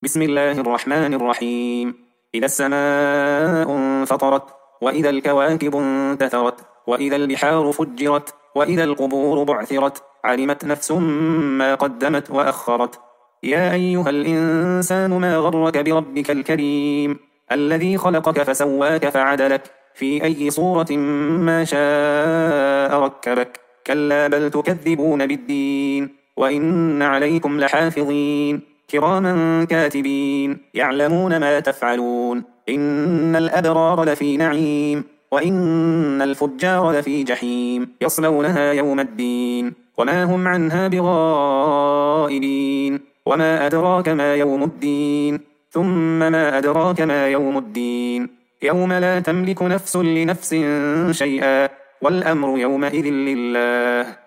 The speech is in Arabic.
بسم الله الرحمن الرحيم. إذا السماء انفطرت، وإذا الكواكب انتثرت، وإذا البحار فجرت، وإذا القبور بعثرت، علمت نفس ما قدمت وأخرت. يا أيها الإنسان ما غرك بربك الكريم الذي خلقك فسواك فعدلك في أي صورة ما شاء ركبك. كلا بل تكذبون بالدين، وإن عليكم لحافظين كراما كاتبين يعلمون ما تفعلون. إن الأبرار لفي نعيم، وإن الفجار لفي جحيم يصلونها يوم الدين وما هم عنها بغائبين. وما أدراك ما يوم الدين، ثم ما أدراك ما يوم الدين. يوم لا تملك نفس لنفس شيئا، والأمر يومئذ لله.